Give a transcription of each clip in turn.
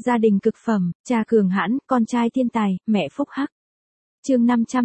Gia đình cực phẩm, cha cường hãn, con trai thiên tài, mẹ phúc hắc. Chương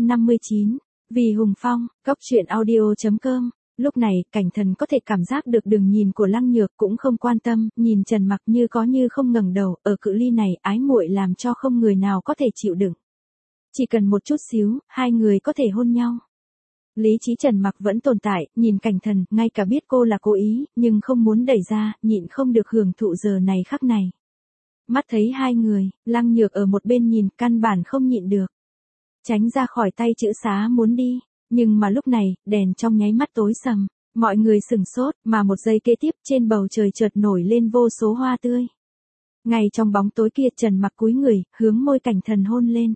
559, vì Hùng Phong, Cốc truyện audio.com. Lúc này, Cảnh Thần có thể cảm giác được đường nhìn của Lăng Nhược, cũng không quan tâm, nhìn Trần Mặc như có như không ngẩng đầu, ở cự ly này, ái muội làm cho không người nào có thể chịu đựng. Chỉ cần một chút xíu, hai người có thể hôn nhau. Lý trí Trần Mặc vẫn tồn tại, nhìn Cảnh Thần, ngay cả biết cô là cố ý, nhưng không muốn đẩy ra, nhịn không được hưởng thụ giờ này khắc này. Mắt thấy hai người, Lăng Nhược ở một bên nhìn, căn bản không nhịn được. Tránh ra khỏi tay chữ xá muốn đi, nhưng mà lúc này, đèn trong nháy mắt tối sầm, mọi người sửng sốt, mà một giây kế tiếp trên bầu trời chợt nổi lên vô số hoa tươi. Ngay trong bóng tối kia Trần Mặc cúi người, hướng môi Cảnh Thần hôn lên.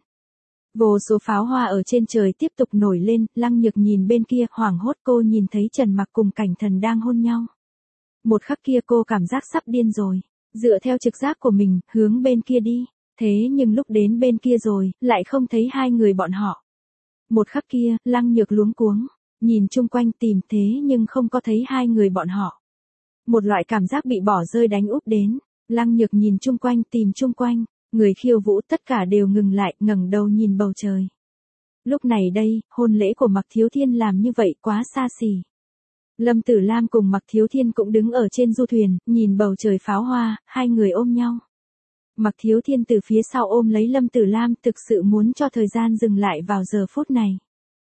Vô số pháo hoa ở trên trời tiếp tục nổi lên, Lăng Nhược nhìn bên kia, hoảng hốt cô nhìn thấy Trần Mặc cùng Cảnh Thần đang hôn nhau. Một khắc kia cô cảm giác sắp điên rồi, dựa theo trực giác của mình, hướng bên kia đi, thế nhưng lúc đến bên kia rồi, lại không thấy hai người bọn họ. Một khắc kia, Lăng Nhược luống cuống, nhìn chung quanh tìm thế nhưng không có thấy hai người bọn họ. Một loại cảm giác bị bỏ rơi đánh úp đến, Lăng Nhược nhìn chung quanh tìm chung quanh. Người khiêu vũ tất cả đều ngừng lại, ngẩng đầu nhìn bầu trời. Lúc này đây, hôn lễ của Mạc Thiếu Thiên làm như vậy quá xa xỉ. Lâm Tử Lam cùng Mạc Thiếu Thiên cũng đứng ở trên du thuyền, nhìn bầu trời pháo hoa, hai người ôm nhau. Mạc Thiếu Thiên từ phía sau ôm lấy Lâm Tử Lam, thực sự muốn cho thời gian dừng lại vào giờ phút này.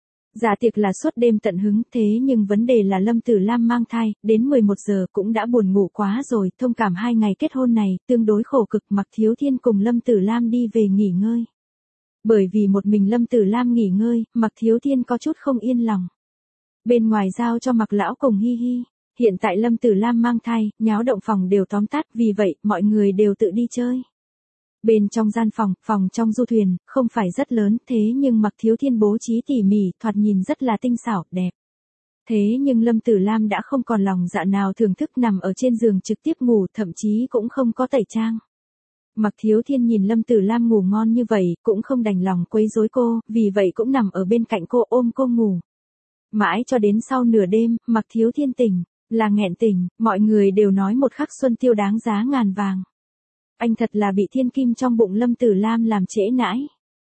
Dạ tiệc là suốt đêm tận hứng, thế nhưng vấn đề là Lâm Tử Lam mang thai, đến 11 giờ cũng đã buồn ngủ quá rồi, thông cảm 2 ngày kết hôn này, tương đối khổ cực. Mạc Thiếu Thiên cùng Lâm Tử Lam đi về nghỉ ngơi. Bởi vì một mình Lâm Tử Lam nghỉ ngơi, Mạc Thiếu Thiên có chút không yên lòng. Bên ngoài giao cho Mạc Lão cùng Hi Hi, hiện tại Lâm Tử Lam mang thai, nháo động phòng đều tóm tắt, vì vậy, mọi người đều tự đi chơi. Bên trong gian phòng trong du thuyền, không phải rất lớn, thế nhưng Mạc Thiếu Thiên bố trí tỉ mỉ, thoạt nhìn rất là tinh xảo, đẹp. Thế nhưng Lâm Tử Lam đã không còn lòng dạ nào thưởng thức nằm ở trên giường trực tiếp ngủ, thậm chí cũng không có tẩy trang. Mạc Thiếu Thiên nhìn Lâm Tử Lam ngủ ngon như vậy, cũng không đành lòng quấy rối cô, vì vậy cũng nằm ở bên cạnh cô ôm cô ngủ. Mãi cho đến sau nửa đêm, Mạc Thiếu Thiên tỉnh, là nghẹn tỉnh, mọi người đều nói một khắc xuân tiêu đáng giá ngàn vàng. Anh thật là bị thiên kim trong bụng Lâm Tử Lam làm trễ nãi.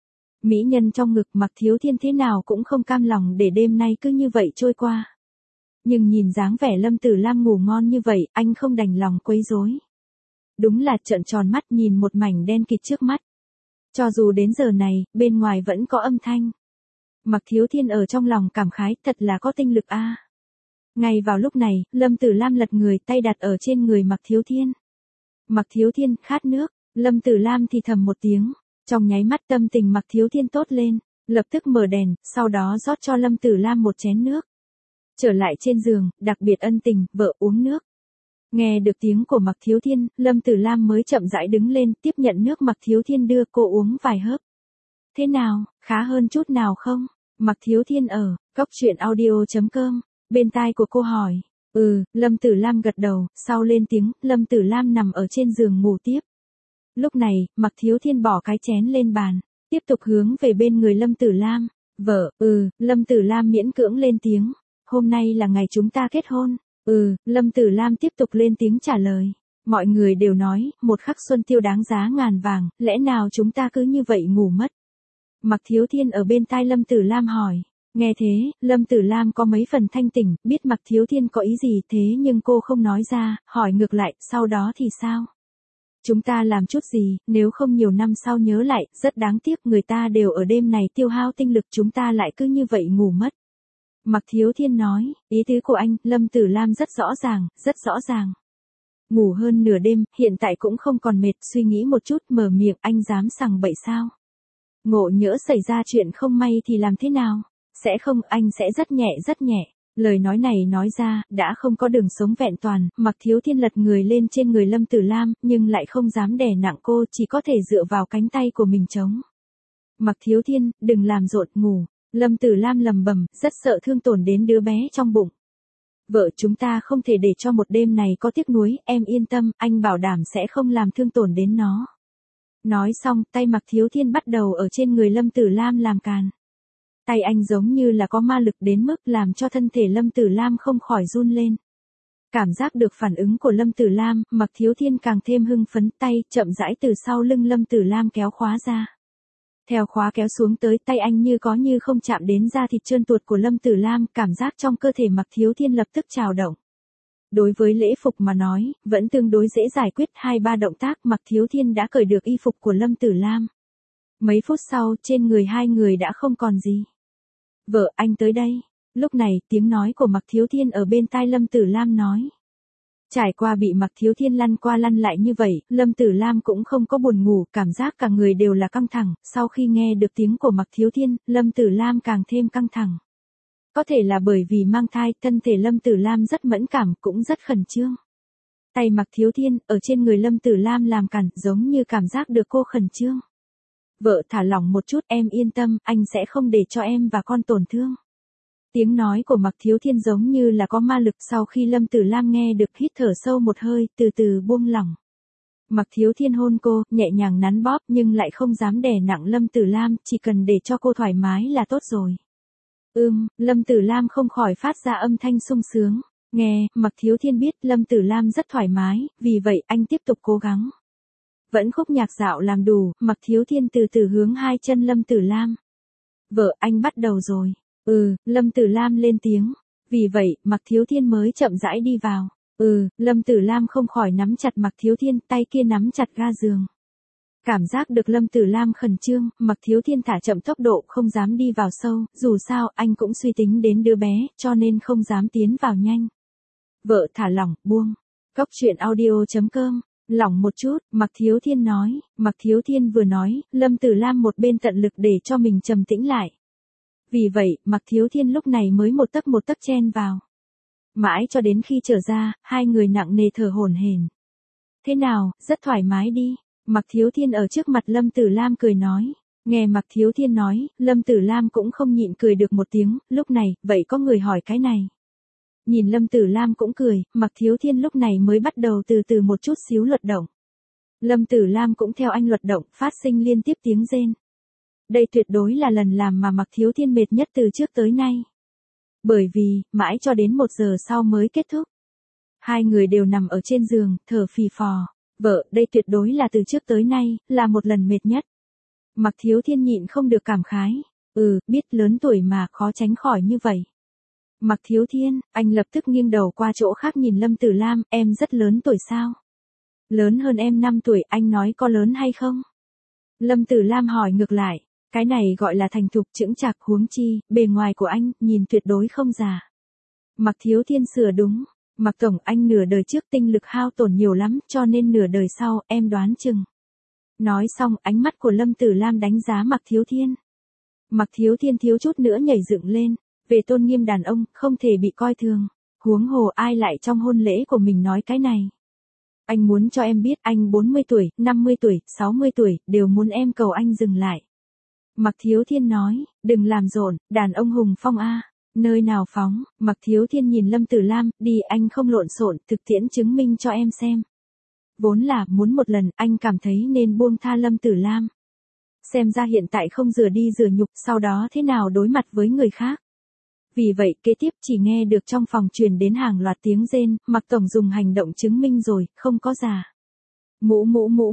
Mỹ nhân trong ngực Mạc Thiếu Thiên thế nào cũng không cam lòng để đêm nay cứ như vậy trôi qua. Nhưng nhìn dáng vẻ Lâm Tử Lam ngủ ngon như vậy, anh không đành lòng quấy rối. Đúng là trợn tròn mắt nhìn một mảnh đen kịt trước mắt. Cho dù đến giờ này, bên ngoài vẫn có âm thanh. Mạc Thiếu Thiên ở trong lòng cảm khái, thật là có tinh lực a. Ngay vào lúc này, Lâm Tử Lam lật người, tay đặt ở trên người Mạc Thiếu Thiên. Mạc Thiếu Thiên, khát nước, Lâm Tử Lam thì thầm một tiếng, trong nháy mắt tâm tình Mạc Thiếu Thiên tốt lên, lập tức mở đèn, sau đó rót cho Lâm Tử Lam một chén nước. Trở lại trên giường, đặc biệt ân tình, vợ uống nước. Nghe được tiếng của Mạc Thiếu Thiên, Lâm Tử Lam mới chậm rãi đứng lên, tiếp nhận nước Mạc Thiếu Thiên đưa, cô uống vài hớp. Thế nào, khá hơn chút nào không? Mạc Thiếu Thiên ở, Cốc truyện audio.com, bên tai của cô hỏi. Lâm Tử Lam gật đầu, sau lên tiếng, Lâm Tử Lam nằm ở trên giường ngủ tiếp. Lúc này, Mạc Thiếu Thiên bỏ cái chén lên bàn, tiếp tục hướng về bên người Lâm Tử Lam. Vợ, Lâm Tử Lam miễn cưỡng lên tiếng. Hôm nay là ngày chúng ta kết hôn. Lâm Tử Lam tiếp tục lên tiếng trả lời. Mọi người đều nói, một khắc xuân tiêu đáng giá ngàn vàng, lẽ nào chúng ta cứ như vậy ngủ mất? Mạc Thiếu Thiên ở bên tai Lâm Tử Lam hỏi. Nghe thế, Lâm Tử Lam có mấy phần thanh tỉnh, biết Mạc Thiếu Thiên có ý gì thế nhưng cô không nói ra, hỏi ngược lại, sau đó thì sao? Chúng ta làm chút gì, nếu không nhiều năm sau nhớ lại, rất đáng tiếc người ta đều ở đêm này tiêu hao tinh lực chúng ta lại cứ như vậy ngủ mất. Mạc Thiếu Thiên nói, ý tứ của anh, Lâm Tử Lam rất rõ ràng. Ngủ hơn nửa đêm, hiện tại cũng không còn mệt, suy nghĩ một chút, mở miệng, anh dám sằng bậy sao? Ngộ nhỡ xảy ra chuyện không may thì làm thế nào? Sẽ không, anh sẽ rất nhẹ. Lời nói này nói ra, đã không có đường sống vẹn toàn, Mạc Thiếu Thiên lật người lên trên người Lâm Tử Lam, nhưng lại không dám đè nặng cô, chỉ có thể dựa vào cánh tay của mình chống. Mạc Thiếu Thiên, đừng làm rộn, ngủ. Lâm Tử Lam lầm bầm, rất sợ thương tổn đến đứa bé trong bụng. Vợ chúng ta không thể để cho một đêm này có tiếc nuối, em yên tâm, anh bảo đảm sẽ không làm thương tổn đến nó. Nói xong, tay Mạc Thiếu Thiên bắt đầu ở trên người Lâm Tử Lam làm càn. Tay anh giống như là có ma lực đến mức làm cho thân thể Lâm Tử Lam không khỏi run lên. Cảm giác được phản ứng của Lâm Tử Lam, Mạc Thiếu Thiên càng thêm hưng phấn, tay chậm rãi từ sau lưng Lâm Tử Lam kéo khóa ra. Theo khóa kéo xuống tới, tay anh như có như không chạm đến da thịt trơn tuột của Lâm Tử Lam, cảm giác trong cơ thể Mạc Thiếu Thiên lập tức trào động. Đối với lễ phục mà nói, vẫn tương đối dễ giải quyết, 2-3 động tác Mạc Thiếu Thiên đã cởi được y phục của Lâm Tử Lam. Mấy phút sau, trên người hai người đã không còn gì. Vợ, anh tới đây. Lúc này, tiếng nói của Mạc Thiếu Thiên ở bên tai Lâm Tử Lam nói. Trải qua bị Mạc Thiếu Thiên lăn qua lăn lại như vậy, Lâm Tử Lam cũng không có buồn ngủ, cảm giác cả người đều là căng thẳng, sau khi nghe được tiếng của Mạc Thiếu Thiên, Lâm Tử Lam càng thêm căng thẳng. Có thể là bởi vì mang thai, thân thể Lâm Tử Lam rất mẫn cảm, cũng rất khẩn trương. Tay Mạc Thiếu Thiên, ở trên người Lâm Tử Lam làm cản, giống như cảm giác được cô khẩn trương. Vợ, thả lỏng một chút, em yên tâm, anh sẽ không để cho em và con tổn thương. Tiếng nói của Mạc Thiếu Thiên giống như là có ma lực, sau khi Lâm Tử Lam nghe được hít thở sâu một hơi, từ từ buông lỏng. Mạc Thiếu Thiên hôn cô, nhẹ nhàng nắn bóp nhưng lại không dám đè nặng Lâm Tử Lam, chỉ cần để cho cô thoải mái là tốt rồi. Lâm Tử Lam không khỏi phát ra âm thanh sung sướng. Nghe, Mạc Thiếu Thiên biết Lâm Tử Lam rất thoải mái, vì vậy anh tiếp tục cố gắng. Vẫn khúc nhạc dạo làm đủ, Mạc Thiếu Thiên từ từ hướng hai chân Lâm Tử Lam. Vợ, anh bắt đầu rồi. Lâm Tử Lam lên tiếng. Vì vậy, Mạc Thiếu Thiên mới chậm rãi đi vào. Lâm Tử Lam không khỏi nắm chặt Mạc Thiếu Thiên, tay kia nắm chặt ga giường. Cảm giác được Lâm Tử Lam khẩn trương, Mạc Thiếu Thiên thả chậm tốc độ, không dám đi vào sâu, dù sao anh cũng suy tính đến đứa bé, cho nên không dám tiến vào nhanh. Vợ, thả lỏng, buông. Cốc truyện audio.com. Lỏng một chút, Mạc Thiếu Thiên nói. Mạc Thiếu Thiên vừa nói, Lâm Tử Lam một bên tận lực để cho mình trầm tĩnh lại. Vì vậy, Mạc Thiếu Thiên lúc này mới một tấc chen vào. Mãi cho đến khi trở ra, hai người nặng nề thở hổn hển. Thế nào, rất thoải mái đi. Mạc Thiếu Thiên ở trước mặt Lâm Tử Lam cười nói. Nghe Mạc Thiếu Thiên nói, Lâm Tử Lam cũng không nhịn cười được một tiếng, lúc này, vậy có người hỏi cái này. Nhìn Lâm Tử Lam cũng cười, Mạc Thiếu Thiên lúc này mới bắt đầu từ từ một chút xíu luật động. Lâm Tử Lam cũng theo anh luật động, phát sinh liên tiếp tiếng rên. Đây tuyệt đối là lần làm mà Mạc Thiếu Thiên mệt nhất từ trước tới nay. Bởi vì, mãi cho đến 1 giờ sau mới kết thúc. Hai người đều nằm ở trên giường, thở phì phò. Vợ, đây tuyệt đối là từ trước tới nay, là một lần mệt nhất. Mạc Thiếu Thiên nhịn không được cảm khái. Biết lớn tuổi mà khó tránh khỏi như vậy. Mạc Thiếu Thiên, anh lập tức nghiêng đầu qua chỗ khác nhìn Lâm Tử Lam, em rất lớn tuổi sao? Lớn hơn em 5 tuổi, anh nói có lớn hay không? Lâm Tử Lam hỏi ngược lại, cái này gọi là thành thục chững chạc, huống chi, bề ngoài của anh, nhìn tuyệt đối không già. Mạc Thiếu Thiên sửa đúng, Mạc Tổng, anh nửa đời trước tinh lực hao tổn nhiều lắm, cho nên nửa đời sau, em đoán chừng. Nói xong, ánh mắt của Lâm Tử Lam đánh giá Mạc Thiếu Thiên. Mạc Thiếu Thiên thiếu chút nữa nhảy dựng lên, về tôn nghiêm đàn ông, không thể bị coi thường. Huống hồ ai lại trong hôn lễ của mình nói cái này. Anh muốn cho em biết anh 40 tuổi, 50 tuổi, 60 tuổi, đều muốn em cầu anh dừng lại. Mạc Thiếu Thiên nói, đừng làm rộn, đàn ông hùng phong a. Nơi nào phóng, Mạc Thiếu Thiên nhìn Lâm Tử Lam, đi anh không lộn xộn, thực tiễn chứng minh cho em xem. Vốn là, muốn một lần, anh cảm thấy nên buông tha Lâm Tử Lam. Xem ra hiện tại không rửa đi rửa nhục, sau đó thế nào đối mặt với người khác. Vì vậy, kế tiếp chỉ nghe được trong phòng truyền đến hàng loạt tiếng rên, Mạc Tổng dùng hành động chứng minh rồi, không có già. Mũ.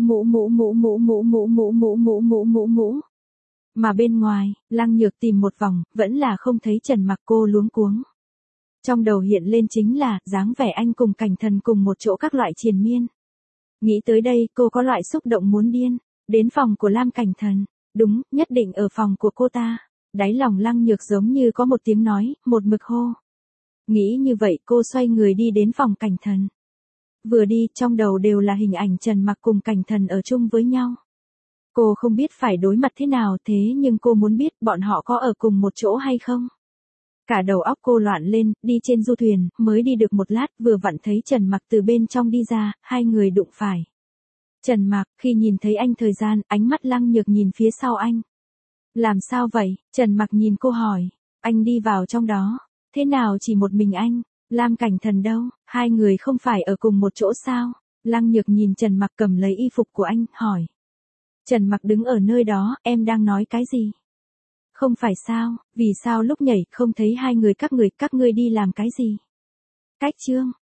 Mà bên ngoài, Lăng Nhược tìm một vòng, vẫn là không thấy Trần Mặc, cô luống cuống. Trong đầu hiện lên chính là, dáng vẻ anh cùng Cảnh Thần cùng một chỗ các loại triền miên. Nghĩ tới đây, cô có loại xúc động muốn điên. Đến phòng của Lam Cảnh Thần. Đúng, nhất định ở phòng của cô ta. Đáy lòng Lăng Nhược giống như có một tiếng nói, một mực hô. Nghĩ như vậy, cô xoay người đi đến phòng Cảnh Thần. Vừa đi, trong đầu đều là hình ảnh Trần Mặc cùng Cảnh Thần ở chung với nhau. Cô không biết phải đối mặt thế nào, thế nhưng cô muốn biết bọn họ có ở cùng một chỗ hay không. Cả đầu óc cô loạn lên, đi trên du thuyền, mới đi được một lát, vừa vặn thấy Trần Mặc từ bên trong đi ra, hai người đụng phải. Trần Mặc, khi nhìn thấy anh thời gian, ánh mắt Lăng Nhược nhìn phía sau anh. Làm sao vậy? Trần Mặc nhìn cô hỏi. Anh đi vào trong đó. Thế nào chỉ một mình anh? Lam Cảnh Thần đâu? Hai người không phải ở cùng một chỗ sao? Lăng Nhược nhìn Trần Mặc cầm lấy y phục của anh, hỏi. Trần Mặc đứng ở nơi đó, em đang nói cái gì? Không phải sao, vì sao lúc nhảy không thấy hai người các ngươi đi làm cái gì? Cách chương.